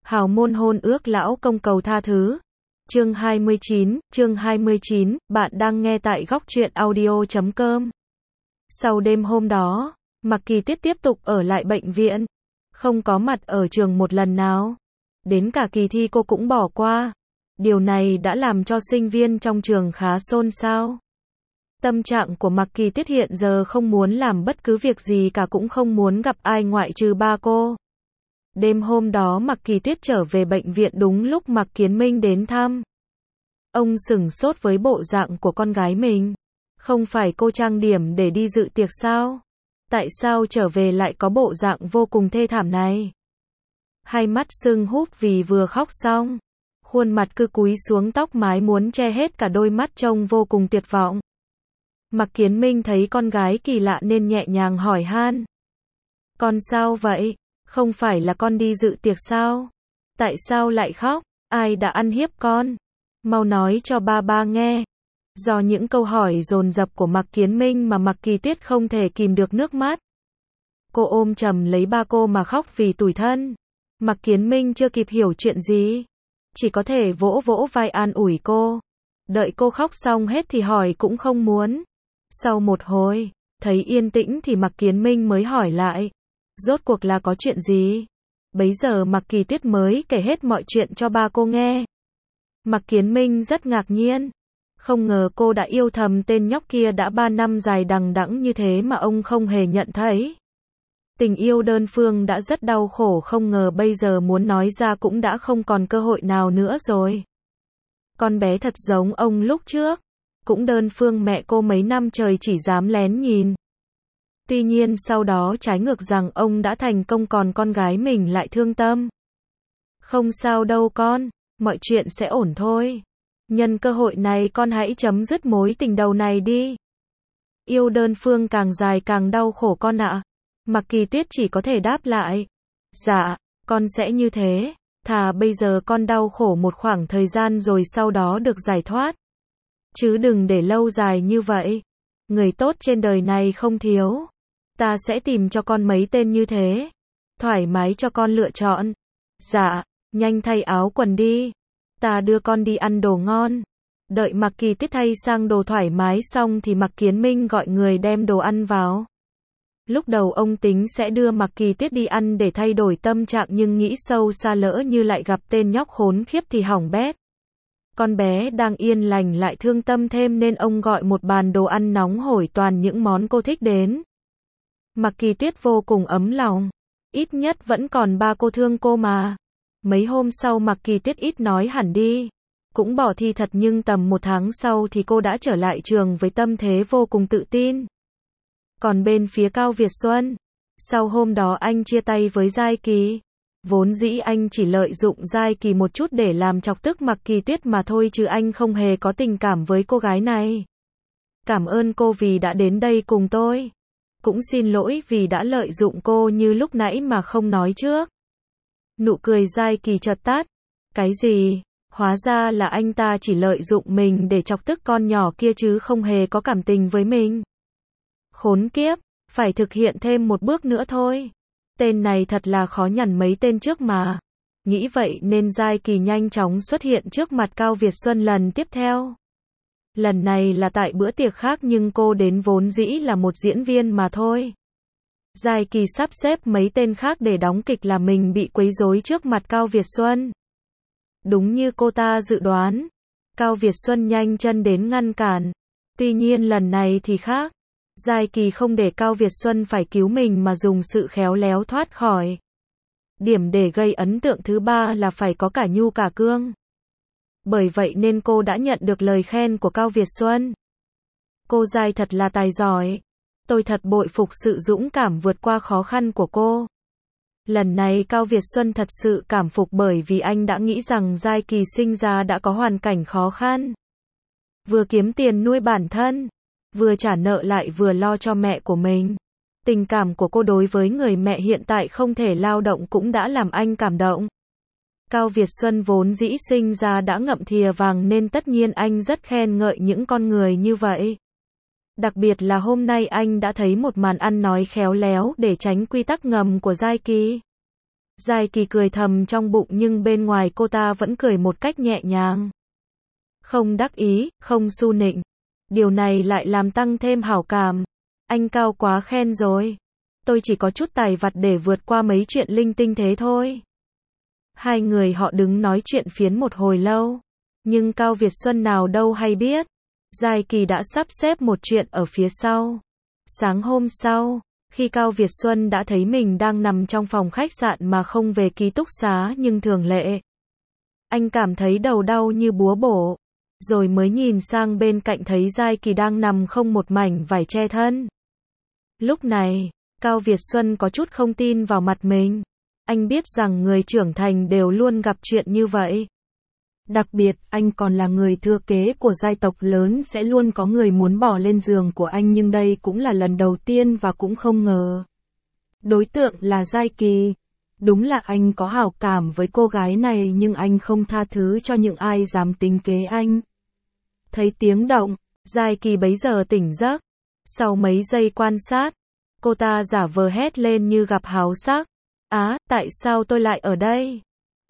Hào môn hôn ước lão công cầu tha thứ. Chương 29, bạn đang nghe tại góc truyện audio.com. Sau đêm hôm đó, Mạc Kỳ Tuyết tiếp tục ở lại bệnh viện, không có mặt ở trường một lần nào. Đến cả kỳ thi cô cũng bỏ qua. Điều này đã làm cho sinh viên trong trường khá xôn xao. Tâm trạng của Mạc Kỳ Tuyết hiện giờ không muốn làm bất cứ việc gì cả, cũng không muốn gặp ai ngoại trừ ba cô. Đêm hôm đó Mạc Kỳ Tuyết trở về bệnh viện đúng lúc Mạc Kiến Minh đến thăm. Ông sửng sốt với bộ dạng của con gái mình. Không phải cô trang điểm để đi dự tiệc sao? Tại sao trở về lại có bộ dạng vô cùng thê thảm này? Hai mắt sưng húp vì vừa khóc xong. Khuôn mặt cứ cúi xuống, tóc mái muốn che hết cả đôi mắt, trông vô cùng tuyệt vọng. Mạc Kiến Minh thấy con gái kỳ lạ nên nhẹ nhàng hỏi han. Con sao vậy? Không phải là con đi dự tiệc sao? Tại sao lại khóc? Ai đã ăn hiếp con? Mau nói cho ba nghe. Do những câu hỏi dồn dập của Mạc Kiến Minh mà Mạc Kỳ Tuyết không thể kìm được nước mắt. Cô ôm chầm lấy ba cô mà khóc vì tủi thân. Mạc Kiến Minh chưa kịp hiểu chuyện gì, chỉ có thể vỗ vỗ vai an ủi cô. Đợi cô khóc xong hết thì hỏi cũng không muốn. Sau một hồi, thấy yên tĩnh thì Mạc Kiến Minh mới hỏi lại. Rốt cuộc là có chuyện gì? Bấy giờ Mạc Kỳ Tuyết mới kể hết mọi chuyện cho ba cô nghe. Mạc Kiến Minh rất ngạc nhiên. Không ngờ cô đã yêu thầm tên nhóc kia đã 3 năm dài đằng đẵng như thế mà ông không hề nhận thấy. Tình yêu đơn phương đã rất đau khổ, không ngờ bây giờ muốn nói ra cũng đã không còn cơ hội nào nữa rồi. Con bé thật giống ông lúc trước. Cũng đơn phương mẹ cô mấy năm trời chỉ dám lén nhìn. Tuy nhiên sau đó trái ngược rằng ông đã thành công, còn con gái mình lại thương tâm. Không sao đâu con, mọi chuyện sẽ ổn thôi. Nhân cơ hội này con hãy chấm dứt mối tình đầu này đi. Yêu đơn phương càng dài càng đau khổ con ạ. Mạc Kỳ Tuyết chỉ có thể đáp lại. Dạ, con sẽ như thế. Thà bây giờ con đau khổ một khoảng thời gian rồi sau đó được giải thoát. Chứ đừng để lâu dài như vậy. Người tốt trên đời này không thiếu. Ta sẽ tìm cho con mấy tên như thế. Thoải mái cho con lựa chọn. Dạ, nhanh thay áo quần đi. Ta đưa con đi ăn đồ ngon. Đợi Mạc Kỳ Tuyết thay sang đồ thoải mái xong thì Mạc Kiến Minh gọi người đem đồ ăn vào. Lúc đầu ông tính sẽ đưa Mạc Kỳ Tuyết đi ăn để thay đổi tâm trạng, nhưng nghĩ sâu xa lỡ như lại gặp tên nhóc khốn khiếp thì hỏng bét. Con bé đang yên lành lại thương tâm thêm nên ông gọi một bàn đồ ăn nóng hổi toàn những món cô thích đến. Mạc Kỳ Tuyết vô cùng ấm lòng. Ít nhất vẫn còn ba cô thương cô mà. Mấy hôm sau Mạc Kỳ Tuyết ít nói hẳn đi. Cũng bỏ thi thật, nhưng tầm 1 tháng sau thì cô đã trở lại trường với tâm thế vô cùng tự tin. Còn bên phía Cao Việt Xuân, sau hôm đó anh chia tay với Giai Kỳ. Vốn dĩ anh chỉ lợi dụng Giai Kỳ một chút để làm chọc tức Mạc Kỳ Tuyết mà thôi, chứ anh không hề có tình cảm với cô gái này. Cảm ơn cô vì đã đến đây cùng tôi. Cũng xin lỗi vì đã lợi dụng cô như lúc nãy mà không nói trước. Nụ cười Giai Kỳ chợt tắt. Cái gì? Hóa ra là anh ta chỉ lợi dụng mình để chọc tức con nhỏ kia chứ không hề có cảm tình với mình. Khốn kiếp, phải thực hiện thêm một bước nữa thôi. Tên này thật là khó nhằn mấy tên trước mà. Nghĩ vậy nên Giai Kỳ nhanh chóng xuất hiện trước mặt Cao Việt Xuân lần tiếp theo. Lần này là tại bữa tiệc khác nhưng cô đến vốn dĩ là một diễn viên mà thôi. Giai Kỳ sắp xếp mấy tên khác để đóng kịch là mình bị quấy rối trước mặt Cao Việt Xuân. Đúng như cô ta dự đoán, Cao Việt Xuân nhanh chân đến ngăn cản. Tuy nhiên lần này thì khác. Giai Kỳ không để Cao Việt Xuân phải cứu mình mà dùng sự khéo léo thoát khỏi. Điểm để gây ấn tượng thứ ba là phải có cả nhu cả cương. Bởi vậy nên cô đã nhận được lời khen của Cao Việt Xuân. Cô Giai thật là tài giỏi. Tôi thật bội phục sự dũng cảm vượt qua khó khăn của cô. Lần này Cao Việt Xuân thật sự cảm phục bởi vì anh đã nghĩ rằng Giai Kỳ sinh ra đã có hoàn cảnh khó khăn. Vừa kiếm tiền nuôi bản thân, vừa trả nợ lại vừa lo cho mẹ của mình. Tình cảm của cô đối với người mẹ hiện tại không thể lao động cũng đã làm anh cảm động. Cao Việt Xuân vốn dĩ sinh ra đã ngậm thìa vàng nên tất nhiên anh rất khen ngợi những con người như vậy. Đặc biệt là hôm nay anh đã thấy một màn ăn nói khéo léo để tránh quy tắc ngầm của Giai Kỳ. Giai Kỳ cười thầm trong bụng nhưng bên ngoài cô ta vẫn cười một cách nhẹ nhàng. Không đắc ý, không su nịnh. Điều này lại làm tăng thêm hảo cảm. Anh Cao quá khen rồi. Tôi chỉ có chút tài vặt để vượt qua mấy chuyện linh tinh thế thôi. Hai người họ đứng nói chuyện phiếm một hồi lâu. Nhưng Cao Việt Xuân nào đâu hay biết. Giai Kỳ đã sắp xếp một chuyện ở phía sau. Sáng hôm sau, khi Cao Việt Xuân đã thấy mình đang nằm trong phòng khách sạn mà không về ký túc xá nhưng thường lệ. Anh cảm thấy đầu đau như búa bổ. Rồi mới nhìn sang bên cạnh thấy Giai Kỳ đang nằm không một mảnh vải che thân. Lúc này, Cao Việt Xuân có chút không tin vào mặt mình. Anh biết rằng người trưởng thành đều luôn gặp chuyện như vậy. Đặc biệt, anh còn là người thừa kế của giai tộc lớn sẽ luôn có người muốn bỏ lên giường của anh nhưng đây cũng là lần đầu tiên và cũng không ngờ. Đối tượng là Giai Kỳ. Đúng là anh có hảo cảm với cô gái này nhưng anh không tha thứ cho những ai dám tính kế anh. Thấy tiếng động, Giai Kỳ bấy giờ tỉnh giấc. Sau mấy giây quan sát, cô ta giả vờ hét lên như gặp háo sắc. Á, tại sao tôi lại ở đây?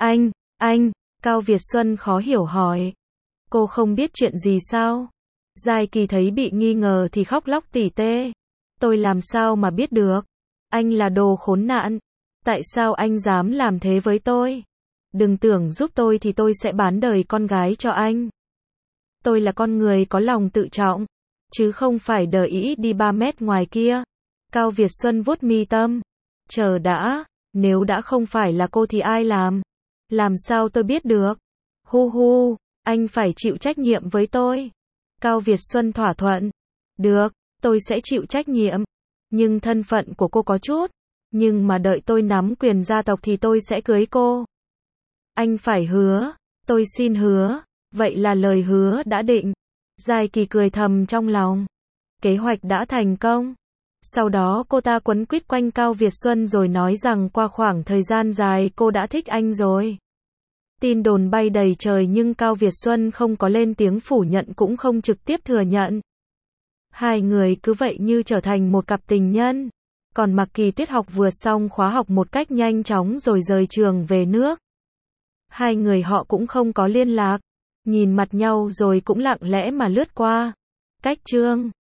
Anh, Cao Việt Xuân khó hiểu hỏi. Cô không biết chuyện gì sao? Giai Kỳ thấy bị nghi ngờ thì khóc lóc tỉ tê. Tôi làm sao mà biết được? Anh là đồ khốn nạn. Tại sao anh dám làm thế với tôi? Đừng tưởng giúp tôi thì tôi sẽ bán đời con gái cho anh. Tôi là con người có lòng tự trọng, chứ không phải đờ ý đi 3 mét ngoài kia. Cao Việt Xuân vuốt mi tâm. Chờ đã, nếu đã không phải là cô thì ai làm? Làm sao tôi biết được? Hu hu, anh phải chịu trách nhiệm với tôi. Cao Việt Xuân thỏa thuận. Được, tôi sẽ chịu trách nhiệm. Nhưng thân phận của cô có chút. Nhưng mà đợi tôi nắm quyền gia tộc thì tôi sẽ cưới cô. Anh phải hứa. Tôi xin hứa. Vậy là lời hứa đã định. Giai Kỳ cười thầm trong lòng. Kế hoạch đã thành công. Sau đó cô ta quấn quýt quanh Cao Việt Xuân rồi nói rằng qua khoảng thời gian dài cô đã thích anh rồi. Tin đồn bay đầy trời nhưng Cao Việt Xuân không có lên tiếng phủ nhận cũng không trực tiếp thừa nhận. Hai người cứ vậy như trở thành một cặp tình nhân. Còn Mạc Kỳ tiết học vượt xong khóa học một cách nhanh chóng rồi rời trường về nước. Hai người họ cũng không có liên lạc. Nhìn mặt nhau rồi cũng lặng lẽ mà lướt qua. Cách chương